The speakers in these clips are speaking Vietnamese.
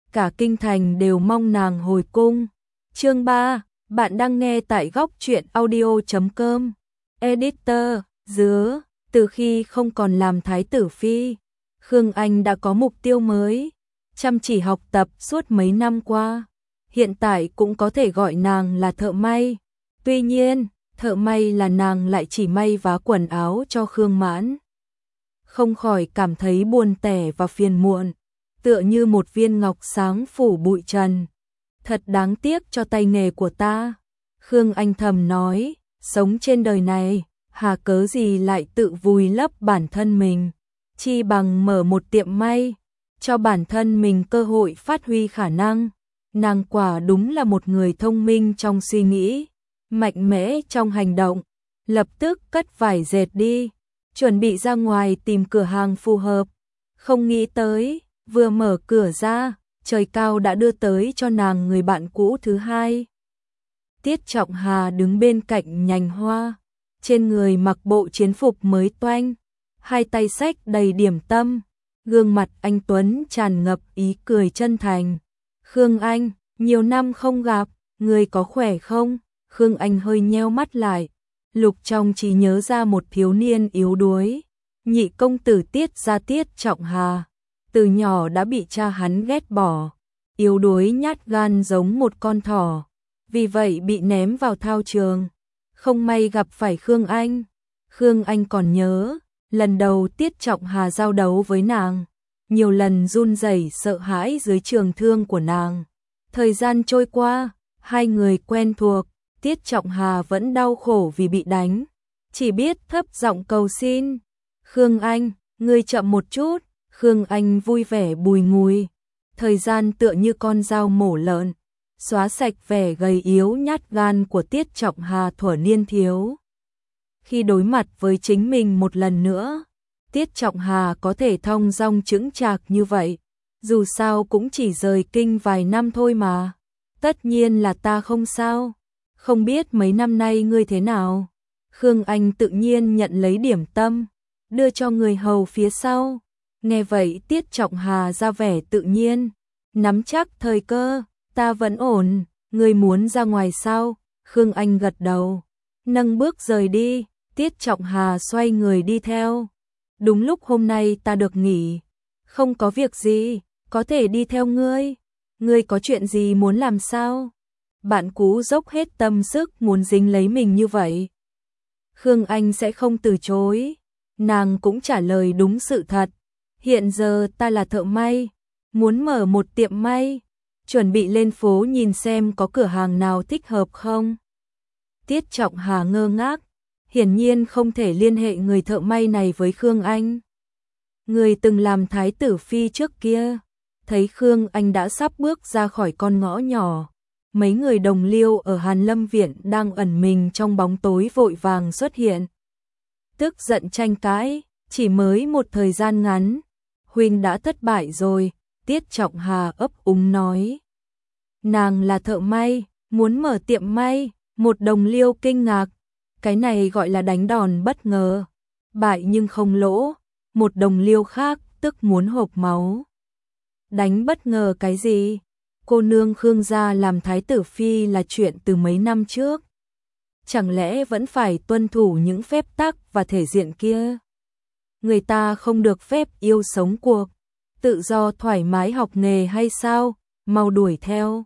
cả kinh thành đều mong nàng hồi cung. Chương 3, bạn đang nghe tại góc truyện audio.com. Editor, Dứa, từ khi không còn làm thái tử phi, Khương Anh đã có mục tiêu mới, chăm chỉ học tập suốt mấy năm qua. Hiện tại cũng có thể gọi nàng là thợ may. Tuy nhiên, thợ may là nàng lại chỉ may vá quần áo cho Khương Mãn. Không khỏi cảm thấy buồn tẻ và phiền muộn, tựa như một viên ngọc sáng phủ bụi trần. Thật đáng tiếc cho tay nghề của ta. Khương Anh thầm nói, sống trên đời này, hà cớ gì lại tự vùi lấp bản thân mình, chi bằng mở một tiệm may, cho bản thân mình cơ hội phát huy khả năng. Nàng quả đúng là một người thông minh trong suy nghĩ, mạnh mẽ trong hành động. Lập tức cất vải dệt đi, chuẩn bị ra ngoài tìm cửa hàng phù hợp. Không nghĩ tới, vừa mở cửa ra, trời cao đã đưa tới cho nàng người bạn cũ thứ hai. Tiết Trọng Hà đứng bên cạnh nhành hoa, trên người mặc bộ chiến phục mới toanh, hai tay xách đầy điểm tâm, gương mặt anh tuấn tràn ngập ý cười chân thành. Khương Anh, nhiều năm không gặp, người có khỏe không? Khương Anh hơi nheo mắt lại, lục trong trí nhớ ra một thiếu niên yếu đuối, nhị công tử Tiết gia Tiết Trọng Hà, từ nhỏ đã bị cha hắn ghét bỏ, yếu đuối nhát gan giống một con thỏ, vì vậy bị ném vào thao trường. Không may gặp phải Khương Anh. Khương Anh còn nhớ, lần đầu Tiết Trọng Hà giao đấu với nàng, nhiều lần run rẩy sợ hãi dưới trường thương của nàng. Thời gian trôi qua, hai người quen thuộc, Tiết Trọng Hà vẫn đau khổ vì bị đánh, chỉ biết thấp giọng cầu xin. Khương Anh, ngươi chậm một chút. Khương Anh vui vẻ bùi ngùi. Thời gian tựa như con dao mổ lợn, xóa sạch vẻ gầy yếu nhát gan của Tiết Trọng Hà thuở niên thiếu. Khi đối mặt với chính mình một lần nữa, Tiết Trọng Hà có thể thong dong chững chạc như vậy. Dù sao cũng chỉ rời kinh vài năm thôi mà. Tất nhiên là ta không sao. Không biết mấy năm nay ngươi thế nào? Khương Anh tự nhiên nhận lấy điểm tâm, đưa cho người hầu phía sau. Nghe vậy Tiết Trọng Hà ra vẻ tự nhiên, nắm chắc thời cơ, ta vẫn ổn, ngươi muốn ra ngoài sao? Khương Anh gật đầu, nâng bước rời đi, Tiết Trọng Hà xoay người đi theo. Đúng lúc hôm nay ta được nghỉ, không có việc gì, có thể đi theo ngươi. Ngươi có chuyện gì muốn làm sao? Bạn cũ dốc hết tâm sức muốn dính lấy mình như vậy. Khương Anh sẽ không từ chối, nàng cũng trả lời đúng sự thật. Hiện giờ ta là thợ may, muốn mở một tiệm may, chuẩn bị lên phố nhìn xem có cửa hàng nào thích hợp không. Tiết Trọng Hà ngơ ngác, hiển nhiên không thể liên hệ người thợ may này với Khương Anh. Người từng làm thái tử phi trước kia, thấy Khương Anh đã sắp bước ra khỏi con ngõ nhỏ. Mấy người đồng liêu ở Hàn Lâm Viện đang ẩn mình trong bóng tối vội vàng xuất hiện. Tức giận tranh cãi, chỉ mới một thời gian ngắn, huynh đã thất bại rồi, Tiết Trọng Hà ấp úng nói. Nàng là thợ may, muốn mở tiệm may, một đồng liêu kinh ngạc, cái này gọi là đánh đòn bất ngờ, bại nhưng không lỗ, một đồng liêu khác tức muốn hộc máu. Đánh bất ngờ cái gì? Cô nương Khương gia làm thái tử phi là chuyện từ mấy năm trước. Chẳng lẽ vẫn phải tuân thủ những phép tắc và thể diện kia? Người ta không được phép yêu sống cuộc, tự do thoải mái học nghề hay sao? Mau đuổi theo.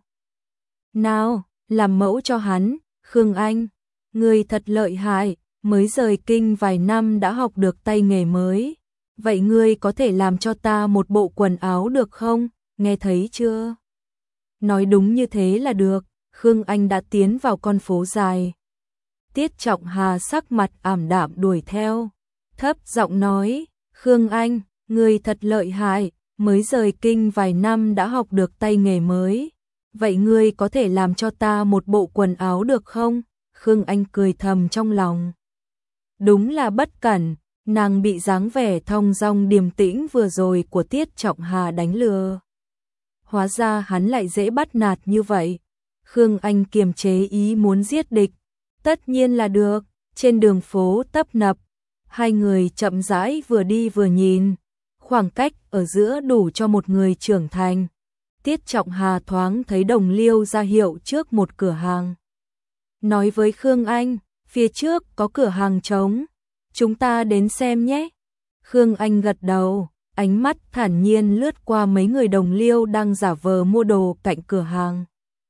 Nào, làm mẫu cho hắn. Khương Anh, người thật lợi hại, mới rời kinh vài năm đã học được tay nghề mới. Vậy ngươi có thể làm cho ta một bộ quần áo được không? Nghe thấy chưa? Nói đúng như thế là được. Khương Anh đã tiến vào con phố dài. Tiết Trọng Hà sắc mặt ảm đạm đuổi theo, thấp giọng nói, Khương Anh, ngươi thật lợi hại, mới rời kinh vài năm đã học được tay nghề mới. Vậy ngươi có thể làm cho ta một bộ quần áo được không? Khương Anh cười thầm trong lòng. Đúng là bất cẩn, nàng bị dáng vẻ thong dong điềm tĩnh vừa rồi của Tiết Trọng Hà đánh lừa. Hóa ra hắn lại dễ bắt nạt như vậy. Khương Anh kiềm chế ý muốn giết địch. Tất nhiên là được. Trên đường phố tấp nập, hai người chậm rãi vừa đi vừa nhìn. Khoảng cách ở giữa đủ cho một người trưởng thành. Tiết Trọng Hà thoáng thấy Đồng Liêu ra hiệu trước một cửa hàng. Nói với Khương Anh, phía trước có cửa hàng trống, chúng ta đến xem nhé. Khương Anh gật đầu, ánh mắt thản nhiên lướt qua mấy người Đồng Liêu đang giả vờ mua đồ cạnh cửa hàng.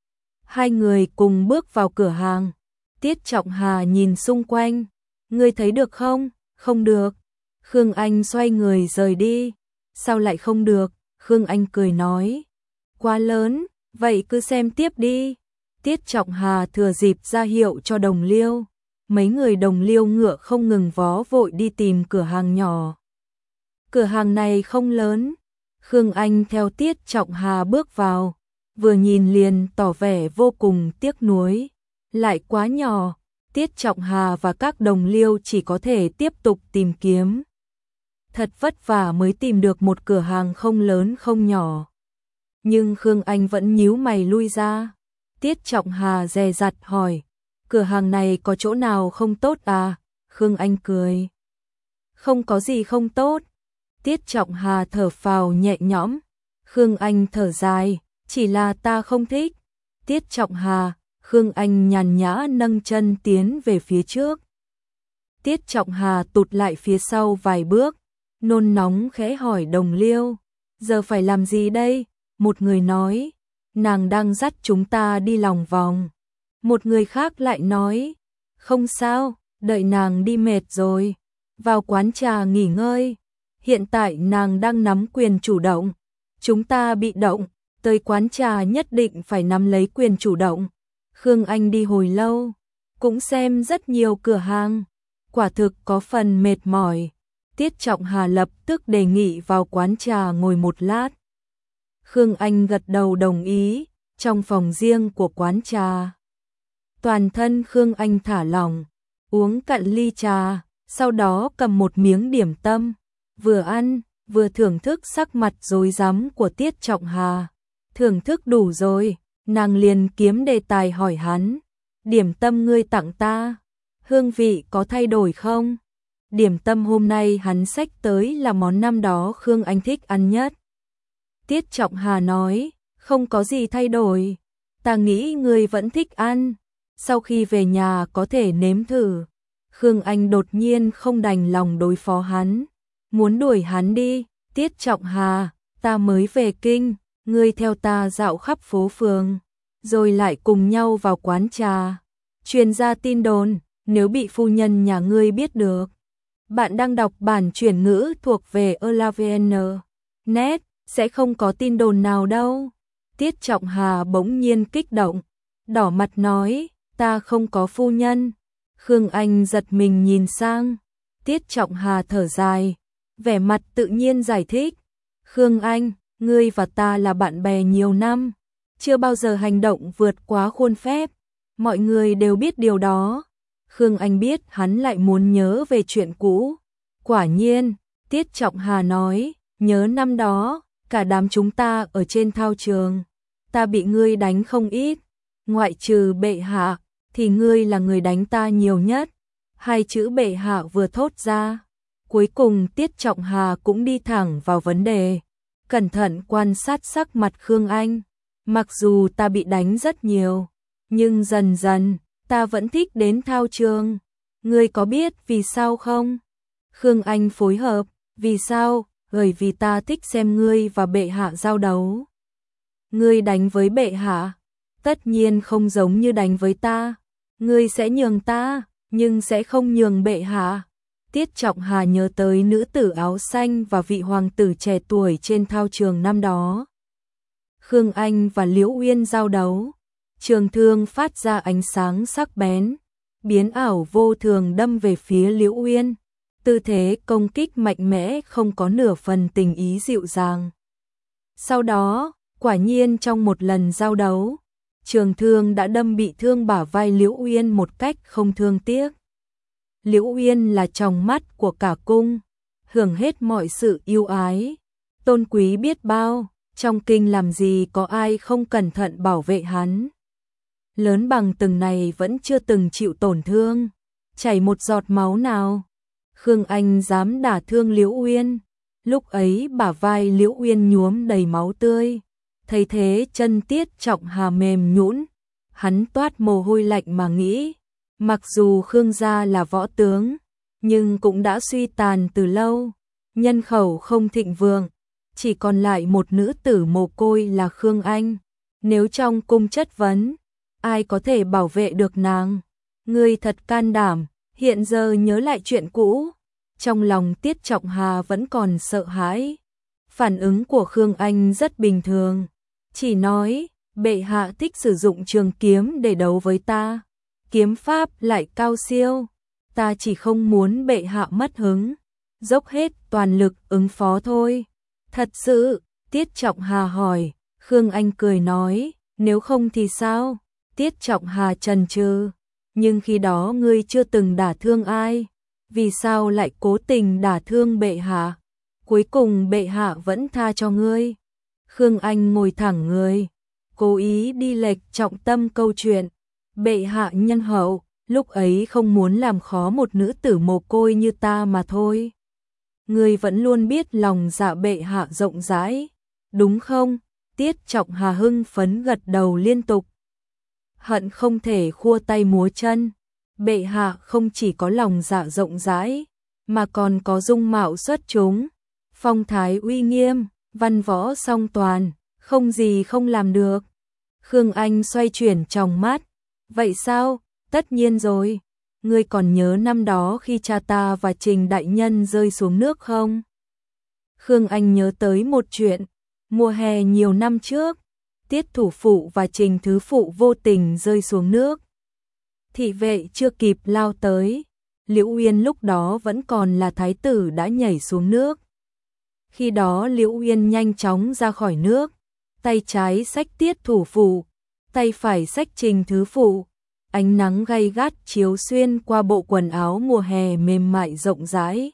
Hai người cùng bước vào cửa hàng. Tiết Trọng Hà nhìn xung quanh, ngươi thấy được không? Không được. Khương Anh xoay người rời đi. Sao lại không được? Khương Anh cười nói. Quá lớn, vậy cứ xem tiếp đi. Tiết Trọng Hà thừa dịp ra hiệu cho Đồng Liêu. Mấy người Đồng Liêu ngựa không ngừng vó vội đi tìm cửa hàng nhỏ. Cửa hàng này không lớn. Khương Anh theo Tiết Trọng Hà bước vào, vừa nhìn liền tỏ vẻ vô cùng tiếc nuối. Lại quá nhỏ, Tiết Trọng Hà và các Đồng Liêu chỉ có thể tiếp tục tìm kiếm. Thật vất vả mới tìm được một cửa hàng không lớn không nhỏ. Nhưng Khương Anh vẫn nhíu mày lui ra. Tiết Trọng Hà dè dặt hỏi, cửa hàng này có chỗ nào không tốt à? Khương Anh cười. Không có gì không tốt. Tiết Trọng Hà thở phào nhẹ nhõm. Khương Anh thở dài, chỉ là ta không thích. Tiết Trọng Hà, Khương Anh nhàn nhã nâng chân tiến về phía trước. Tiết Trọng Hà tụt lại phía sau vài bước, nôn nóng khẽ hỏi Đồng Liêu, giờ phải làm gì đây? Một người nói, nàng đang dắt chúng ta đi lòng vòng. Một người khác lại nói, không sao, đợi nàng đi mệt rồi, vào quán trà nghỉ ngơi. Hiện tại nàng đang nắm quyền chủ động, chúng ta bị động, tới quán trà nhất định phải nắm lấy quyền chủ động. Khương Anh đi hồi lâu, cũng xem rất nhiều cửa hàng, quả thực có phần mệt mỏi. Tiết Trọng Hà lập tức đề nghị vào quán trà ngồi một lát. Khương Anh gật đầu đồng ý, trong phòng riêng của quán trà. Toàn thân Khương Anh thả lỏng, uống cạn ly trà, sau đó cầm một miếng điểm tâm, vừa ăn, vừa thưởng thức sắc mặt rối rắm của Tiết Trọng Hà. Thưởng thức đủ rồi, nàng liền kiếm đề tài hỏi hắn, điểm tâm ngươi tặng ta, hương vị có thay đổi không? Điểm tâm hôm nay hắn xách tới là món năm đó Khương Anh thích ăn nhất. Tiết Trọng Hà nói, không có gì thay đổi, ta nghĩ ngươi vẫn thích ăn, sau khi về nhà có thể nếm thử. Khương Anh đột nhiên không đành lòng đối phó hắn, muốn đuổi hắn đi. Tiết Trọng Hà, ta mới về kinh, ngươi theo ta dạo khắp phố phường, rồi lại cùng nhau vào quán trà. Truyền ra tin đồn, nếu bị phu nhân nhà ngươi biết được. Bạn đang đọc bản chuyển ngữ thuộc về elavn.net, sẽ không có tin đồn nào đâu. Tiết Trọng Hà bỗng nhiên kích động, đỏ mặt nói, ta không có phu nhân. Khương Anh giật mình nhìn sang, Tiết Trọng Hà thở dài, vẻ mặt tự nhiên giải thích, Khương Anh, ngươi và ta là bạn bè nhiều năm, chưa bao giờ hành động vượt quá khuôn phép, mọi người đều biết điều đó. Khương Anh biết hắn lại muốn nhớ về chuyện cũ. Quả nhiên, Tiết Trọng Hà nói, nhớ năm đó, cả đám chúng ta ở trên thao trường, ta bị ngươi đánh không ít, ngoại trừ bệ hạ, thì ngươi là người đánh ta nhiều nhất. Hai chữ bệ hạ vừa thốt ra, cuối cùng Tiết Trọng Hà cũng đi thẳng vào vấn đề, cẩn thận quan sát sắc mặt Khương Anh. Mặc dù ta bị đánh rất nhiều, nhưng dần dần, ta vẫn thích đến thao trường. Ngươi có biết vì sao không? Khương Anh phối hợp, vì sao? Bởi vì ta thích xem ngươi và bệ hạ giao đấu. Ngươi đánh với bệ hạ, tất nhiên không giống như đánh với ta. Ngươi sẽ nhường ta, nhưng sẽ không nhường bệ hạ. Tiết Trọng Hà nhớ tới nữ tử áo xanh và vị hoàng tử trẻ tuổi trên thao trường năm đó. Khương Anh và Liễu Uyên giao đấu, trường thương phát ra ánh sáng sắc bén, biến ảo vô thường đâm về phía Liễu Uyên. Tư thế công kích mạnh mẽ không có nửa phần tình ý dịu dàng. Sau đó, quả nhiên trong một lần giao đấu, trường thương đã đâm bị thương bả vai Liễu Uyên một cách không thương tiếc. Liễu Uyên là tròng mắt của cả cung, hưởng hết mọi sự yêu ái, tôn quý biết bao, trong kinh làm gì có ai không cẩn thận bảo vệ hắn. Lớn bằng từng này vẫn chưa từng chịu tổn thương, chảy một giọt máu nào. Khương Anh dám đả thương Liễu Uyên, lúc ấy bả vai Liễu Uyên nhuốm đầy máu tươi, Thấy thế chân Tiết Trọng Hà mềm nhũn, hắn toát mồ hôi lạnh mà nghĩ, mặc dù Khương gia là võ tướng, nhưng cũng đã suy tàn từ lâu, nhân khẩu không thịnh vượng, chỉ còn lại một nữ tử mồ côi là Khương Anh. Nếu trong cung chất vấn, ai có thể bảo vệ được nàng? Ngươi thật can đảm, hiện giờ nhớ lại chuyện cũ. Trong lòng Tiết Trọng Hà vẫn còn sợ hãi. Phản ứng của Khương Anh rất bình thường, chỉ nói, bệ hạ thích sử dụng trường kiếm để đấu với ta, kiếm pháp lại cao siêu, ta chỉ không muốn bệ hạ mất hứng, dốc hết toàn lực ứng phó thôi. Thật sự, Tiết Trọng Hà hỏi, Khương Anh cười nói, nếu không thì sao? Tiết Trọng Hà chần chừ, nhưng khi đó ngươi chưa từng đả thương ai, vì sao lại cố tình đả thương bệ hạ? Cuối cùng bệ hạ vẫn tha cho ngươi. Khương Anh ngồi thẳng người, cố ý đi lệch trọng tâm câu chuyện. Bệ hạ nhân hậu, lúc ấy không muốn làm khó một nữ tử mồ côi như ta mà thôi. Ngươi vẫn luôn biết lòng dạ bệ hạ rộng rãi, đúng không? Tiết Trọng Hà hưng phấn gật đầu liên tục. Hận không thể khua tay múa chân. Bệ hạ không chỉ có lòng dạ rộng rãi, mà còn có dung mạo xuất chúng, phong thái uy nghiêm, văn võ song toàn, không gì không làm được. Khương Anh xoay chuyển tròng mắt, vậy sao? Tất nhiên rồi. Ngươi còn nhớ năm đó khi cha ta và Trình đại nhân rơi xuống nước không? Khương Anh nhớ tới một chuyện, mùa hè nhiều năm trước, Tiết thủ phụ và Trình thứ phụ vô tình rơi xuống nước. Thị vệ chưa kịp lao tới, Liễu Uyên lúc đó vẫn còn là thái tử đã nhảy xuống nước. Khi đó Liễu Uyên nhanh chóng ra khỏi nước, tay trái xách Tiết thủ phụ, tay phải xách Trình thứ phụ. Ánh nắng gay gắt chiếu xuyên qua bộ quần áo mùa hè mềm mại rộng rãi,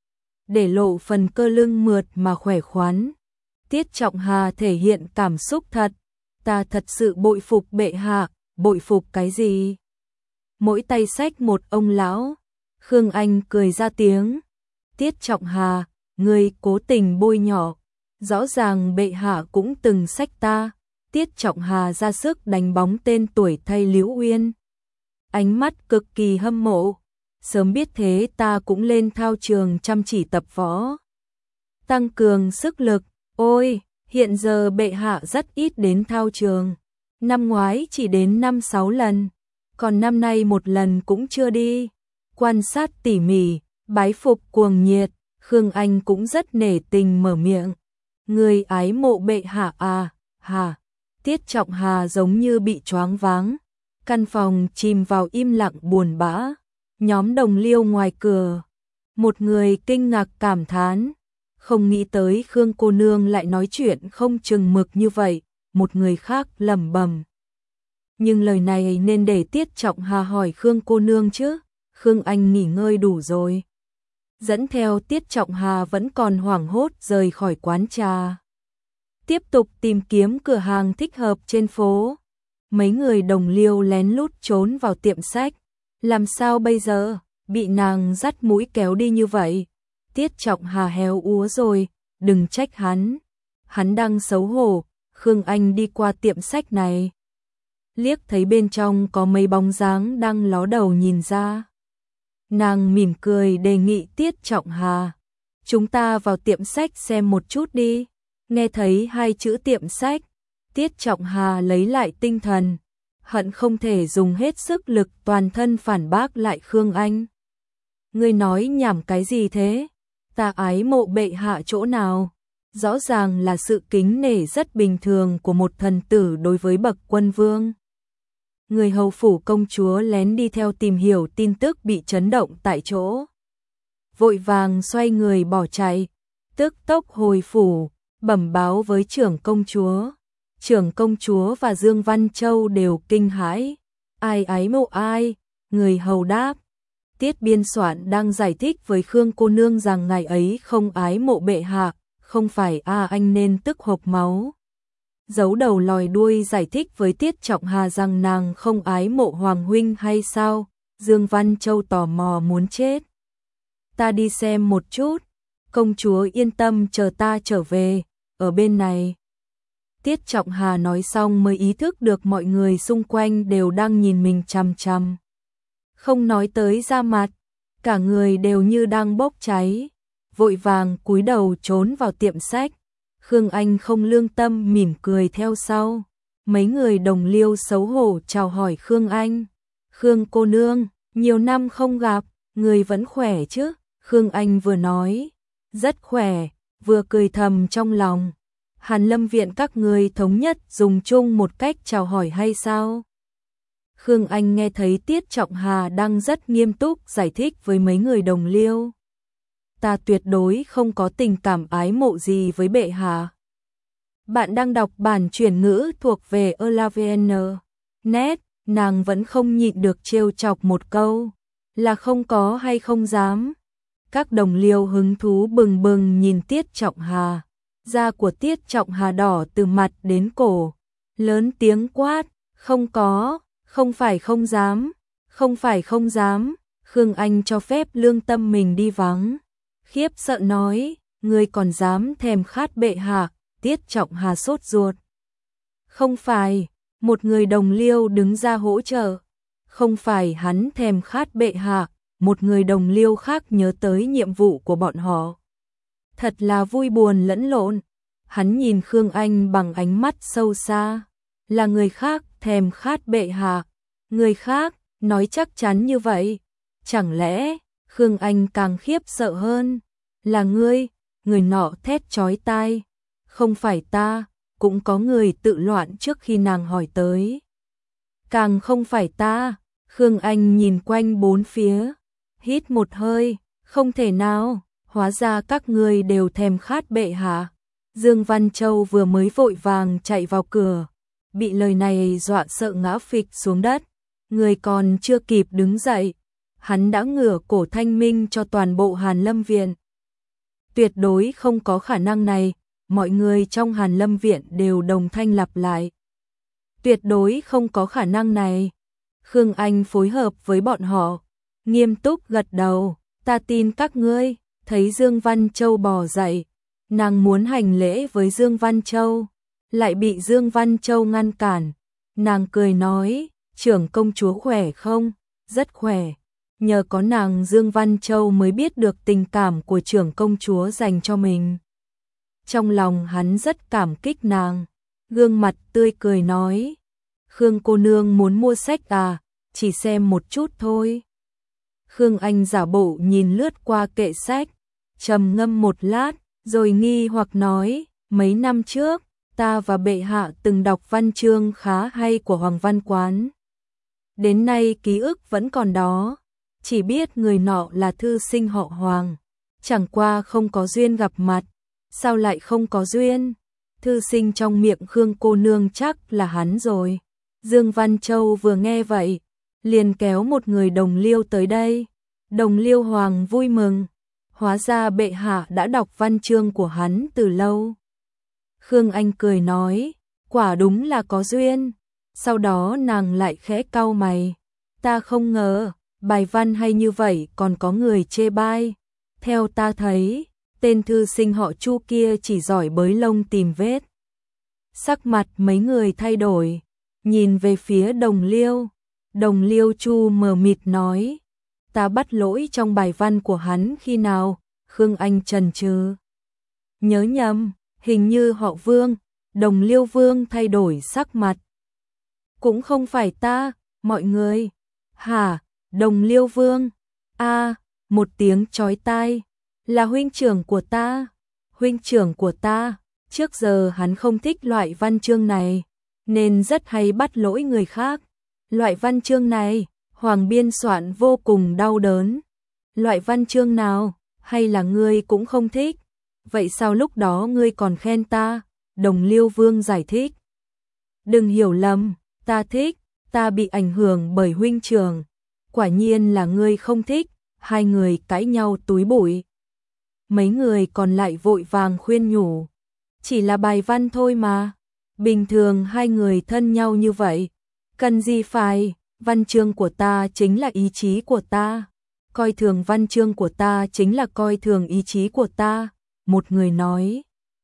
để lộ phần cơ lưng mượt mà khỏe khoắn. Tiết Trọng Hà thể hiện cảm xúc thật, ta thật sự bội phục bệ hạ. Bội phục cái gì? Mỗi tay xách một ông lão. Khương Anh cười ra tiếng. Tiết Trọng Hà, ngươi cố tình bôi nhọ, rõ ràng bệ hạ cũng từng xách ta. Tiết Trọng Hà ra sức đánh bóng tên tuổi thay Liễu Uyên. Ánh mắt cực kỳ hâm mộ, sớm biết thế ta cũng lên thao trường chăm chỉ tập võ, tăng cường sức lực. Ôi, hiện giờ bệ hạ rất ít đến thao trường, năm ngoái chỉ đến 5-6 lần, còn năm nay một lần cũng chưa đi. Quan sát tỉ mỉ, bái phục cuồng nhiệt, Khương Anh cũng rất nể tình mở miệng. Người ái mộ bệ hạ à? Hả? Tiết Trọng Hà giống như bị choáng váng. Căn phòng chìm vào im lặng buồn bã. Nhóm đồng liêu ngoài cửa, một người kinh ngạc cảm thán, không nghĩ tới Khương cô nương lại nói chuyện không chừng mực như vậy. Một người khác lẩm bẩm, nhưng lời này nên để Tiết Trọng Hà hỏi Khương cô nương chứ. Khương Anh nghỉ ngơi đủ rồi, dẫn theo Tiết Trọng Hà vẫn còn hoảng hốt rời khỏi quán trà, tiếp tục tìm kiếm cửa hàng thích hợp trên phố. Mấy người đồng liêu lén lút trốn vào tiệm sách. Làm sao bây giờ? Bị nàng dắt mũi kéo đi như vậy. Tiết Trọng Hà héo úa rồi, đừng trách hắn. Hắn đang xấu hổ. Khương Anh đi qua tiệm sách này, liếc thấy bên trong có mấy bóng dáng đang ló đầu nhìn ra. Nàng mỉm cười đề nghị Tiết Trọng Hà, chúng ta vào tiệm sách xem một chút đi. Nghe thấy hai chữ tiệm sách, Tiết Trọng Hà lấy lại tinh thần, hận không thể dùng hết sức lực toàn thân phản bác lại Khương Anh. Ngươi nói nhảm cái gì thế? Ta ái mộ bệ hạ chỗ nào? Rõ ràng là sự kính nể rất bình thường của một thần tử đối với bậc quân vương. Người hầu phủ công chúa lén đi theo tìm hiểu tin tức bị chấn động tại chỗ, vội vàng xoay người bỏ chạy, tức tốc hồi phủ, bẩm báo với trưởng công chúa. Trưởng công chúa và Dương Văn Châu đều kinh hãi. Ai ái mộ ai? Người hầu đáp. Tiết biên soạn đang giải thích với Khương cô nương rằng ngày ấy không ái mộ bệ hạ, không phải anh nên tức hộc máu. Giấu đầu lòi đuôi giải thích với Tiết Trọng Hà rằng nàng không ái mộ Hoàng huynh hay sao? Dương Văn Châu tò mò muốn chết. Ta đi xem một chút. Công chúa yên tâm chờ ta trở về, ở bên này. Tiết Trọng Hà nói xong mới ý thức được mọi người xung quanh đều đang nhìn mình chằm chằm. Không nói tới ra mặt, cả người đều như đang bốc cháy, vội vàng cúi đầu trốn vào tiệm sách. Khương Anh không lương tâm mỉm cười theo sau. Mấy người đồng liêu xấu hổ chào hỏi Khương Anh. Khương cô nương, nhiều năm không gặp, người vẫn khỏe chứ? Khương Anh vừa nói, rất khỏe, vừa cười thầm trong lòng. Hàn Lâm viện các người thống nhất dùng chung một cách chào hỏi hay sao? Khương Anh nghe thấy Tiết Trọng Hà đang rất nghiêm túc giải thích với mấy người đồng liêu. Ta tuyệt đối không có tình cảm ái mộ gì với bệ hạ. Bạn đang đọc bản chuyển ngữ thuộc về Elavn. Net, nàng vẫn không nhịn được trêu chọc một câu. Là không có hay không dám. Các đồng liêu hứng thú bừng bừng nhìn Tiết Trọng Hà. Da của Tiết Trọng Hà đỏ từ mặt đến cổ. Lớn tiếng quát, không có, không phải không dám, không phải không dám. Khương Anh cho phép lương tâm mình đi vắng. Khiếp sợ nói, ngươi còn dám thèm khát bệ hạ? Tiết Trọng Hà sốt ruột. Không phải, một người đồng liêu đứng ra hỗ trợ. Không phải hắn thèm khát bệ hạ, một người đồng liêu khác nhớ tới nhiệm vụ của bọn họ. Thật là vui buồn lẫn lộn. Hắn nhìn Khương Anh bằng ánh mắt sâu xa. Là người khác thèm khát bệ hạ. Người khác, nói chắc chắn như vậy. Chẳng lẽ, Khương Anh càng khiếp sợ hơn. Là ngươi, người nọ thét chói tai. Không phải ta, cũng có người tự loạn trước khi nàng hỏi tới. Càng không phải ta. Khương Anh nhìn quanh bốn phía. Hít một hơi, không thể nào, hóa ra các ngươi đều thèm khát bệ hạ. Dương Văn Châu vừa mới vội vàng chạy vào cửa, bị lời này dọa sợ ngã phịch xuống đất. Người còn chưa kịp đứng dậy, hắn đã ngửa cổ thanh minh cho toàn bộ Hàn Lâm viện. Tuyệt đối không có khả năng này, mọi người trong Hàn Lâm viện đều đồng thanh lặp lại. Tuyệt đối không có khả năng này. Khương Anh phối hợp với bọn họ, nghiêm túc gật đầu, ta tin các ngươi. Thấy Dương Văn Châu bò dậy, nàng muốn hành lễ với Dương Văn Châu, lại bị Dương Văn Châu ngăn cản. Nàng cười nói, trưởng công chúa khỏe không? Rất khỏe. Nhờ có nàng Dương Văn Châu mới biết được tình cảm của trưởng công chúa dành cho mình. Trong lòng hắn rất cảm kích nàng, gương mặt tươi cười nói, Khương cô nương muốn mua sách à, chỉ xem một chút thôi. Khương Anh giả bộ nhìn lướt qua kệ sách, trầm ngâm một lát, rồi nghi hoặc nói, mấy năm trước, ta và bệ hạ từng đọc văn chương khá hay của Hoàng Văn Quán. Đến nay ký ức vẫn còn đó, chỉ biết người nọ là thư sinh họ Hoàng, chẳng qua không có duyên gặp mặt. Sao lại không có duyên? Thư sinh trong miệng Khương cô nương chắc là hắn rồi. Dương Văn Châu vừa nghe vậy, liền kéo một người đồng liêu tới đây. Đồng liêu Hoàng vui mừng, hóa ra bệ hạ đã đọc văn chương của hắn từ lâu. Khương Anh cười nói, quả đúng là có duyên. Sau đó nàng lại khẽ cau mày, ta không ngờ, bài văn hay như vậy còn có người chê bai. Theo ta thấy, tên thư sinh họ Chu kia chỉ giỏi bới lông tìm vết. Sắc mặt mấy người thay đổi, nhìn về phía đồng liêu. Đồng liêu Chu mờ mịt nói, ta bắt lỗi trong bài văn của hắn khi nào? Khương Anh chần chừ. Nhớ nhầm, hình như họ Vương. Đồng liêu Vương thay đổi sắc mặt. Cũng không phải ta, mọi người. Hả? Đồng liêu Vương? A, một tiếng chói tai. Là huynh trưởng của ta. Huynh trưởng của ta. Trước giờ hắn không thích loại văn chương này, nên rất hay bắt lỗi người khác. Loại văn chương này, Hoàng biên soạn vô cùng đau đớn. Loại văn chương nào, hay là ngươi cũng không thích? Vậy sao lúc đó ngươi còn khen ta? Đồng liêu Vương giải thích. Đừng hiểu lầm, ta thích, ta bị ảnh hưởng bởi huynh trưởng. Quả nhiên là ngươi không thích. Hai người cãi nhau túi bụi. Mấy người còn lại vội vàng khuyên nhủ. Chỉ là bài văn thôi mà. Bình thường hai người thân nhau như vậy. Cần gì phải, văn chương của ta chính là ý chí của ta. Coi thường văn chương của ta chính là coi thường ý chí của ta. Một người nói.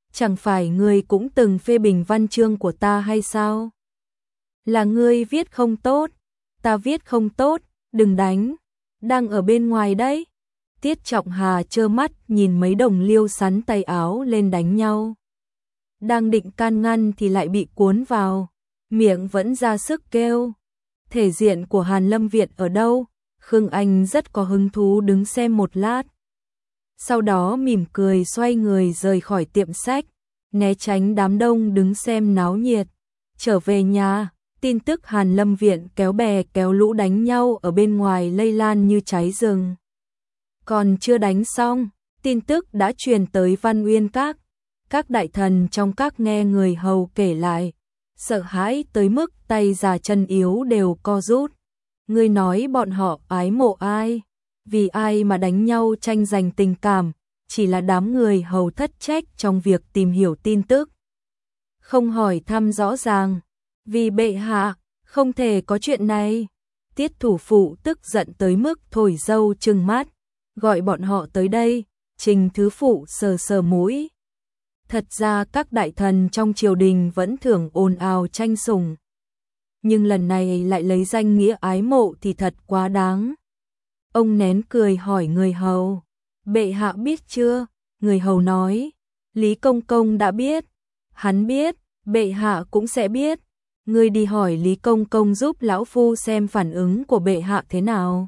chẳng phải ngươi cũng từng phê bình văn chương của ta hay sao? Là ngươi viết không tốt, ta viết không tốt, đừng đánh, đang ở bên ngoài đấy. Tiết Trọng Hà trơ mắt nhìn mấy đồng liêu sắn tay áo lên đánh nhau. Đang định can ngăn thì lại bị cuốn vào, miệng vẫn ra sức kêu. Thể diện của Hàn Lâm Viện ở đâu? Khương Anh rất có hứng thú đứng xem một lát. Sau đó mỉm cười xoay người rời khỏi tiệm sách, né tránh đám đông đứng xem náo nhiệt. Trở về nhà, tin tức Hàn Lâm Viện kéo bè kéo lũ đánh nhau ở bên ngoài lây lan như cháy rừng. Còn chưa đánh xong, tin tức đã truyền tới Văn Uyên Các. Các đại thần trong các nghe người hầu kể lại, sợ hãi tới mức tay già chân yếu đều co rút. Ngươi nói bọn họ ái mộ ai? Vì ai mà đánh nhau tranh giành tình cảm? Chỉ là đám người hầu thất trách trong việc tìm hiểu tin tức. Không hỏi thăm rõ ràng. Vì bệ hạ, không thể có chuyện này. Tiết thủ phụ tức giận tới mức thổi dâu trừng mắt. Gọi bọn họ tới đây. Trình thứ phụ sờ sờ mũi. Thật ra các đại thần trong triều đình vẫn thường ồn ào tranh sủng. Nhưng lần này lại lấy danh nghĩa ái mộ thì thật quá đáng. Ông nén cười hỏi người hầu. Bệ hạ biết chưa? Người hầu nói. Lý Công Công đã biết. Hắn biết, bệ hạ cũng sẽ biết. Ngươi đi hỏi Lý Công Công giúp lão phu xem phản ứng của bệ hạ thế nào.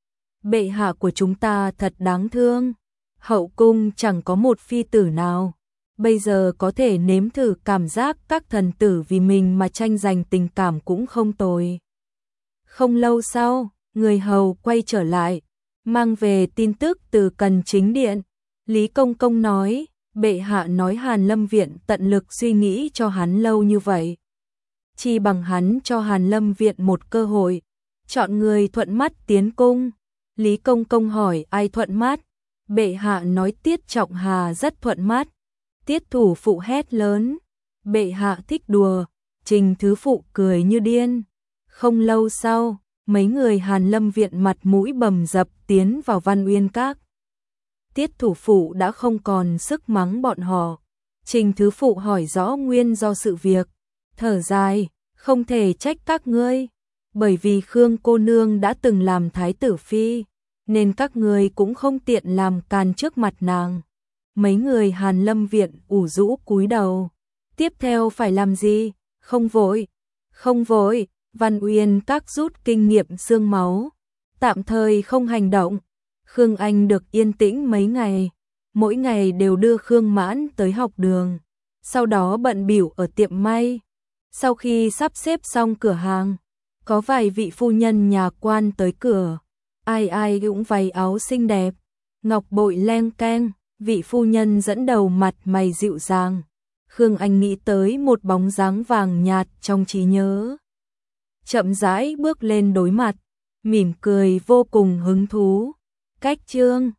Bệ hạ của chúng ta thật đáng thương. Hậu cung chẳng có một phi tử nào. Bây giờ có thể nếm thử cảm giác các thần tử vì mình mà tranh giành tình cảm cũng không tồi. Không lâu sau, người hầu quay trở lại, mang về tin tức từ Cần Chính Điện. Lý Công Công nói, bệ hạ nói Hàn Lâm Viện tận lực suy nghĩ cho hắn lâu như vậy. Chỉ bằng hắn cho Hàn Lâm Viện một cơ hội, chọn người thuận mắt tiến cung. Lý Công Công hỏi ai thuận mắt? Bệ hạ nói Tiết Trọng Hà rất thuận mắt. Tiết thủ phụ hét lớn, bệ hạ thích đùa. Trình thứ phụ cười như điên. Không lâu sau, mấy người Hàn Lâm Viện mặt mũi bầm dập tiến vào Văn Uyên Các. Tiết thủ phụ đã không còn sức mắng bọn họ. Trình thứ phụ hỏi rõ nguyên do sự việc. Thở dài, không thể trách các ngươi. Bởi vì Khương cô nương đã từng làm thái tử phi, nên các ngươi cũng không tiện làm càn trước mặt nàng. Mấy người Hàn Lâm Viện ủ rũ cúi đầu. Tiếp theo phải làm gì? Không vội. Không vội. Văn Uyên Các rút kinh nghiệm xương máu. Tạm thời không hành động. Khương Anh được yên tĩnh mấy ngày. Mỗi ngày đều đưa Khương Mãn tới học đường. Sau đó bận bịu ở tiệm may. Sau khi sắp xếp xong cửa hàng, có vài vị phu nhân nhà quan tới cửa. Ai ai cũng váy áo xinh đẹp, ngọc bội leng keng. Vị phu nhân dẫn đầu mặt mày dịu dàng. Khương Anh nghĩ tới một bóng dáng vàng nhạt trong trí nhớ. Chậm rãi bước lên đối mặt, mỉm cười vô cùng hứng thú. Cách chương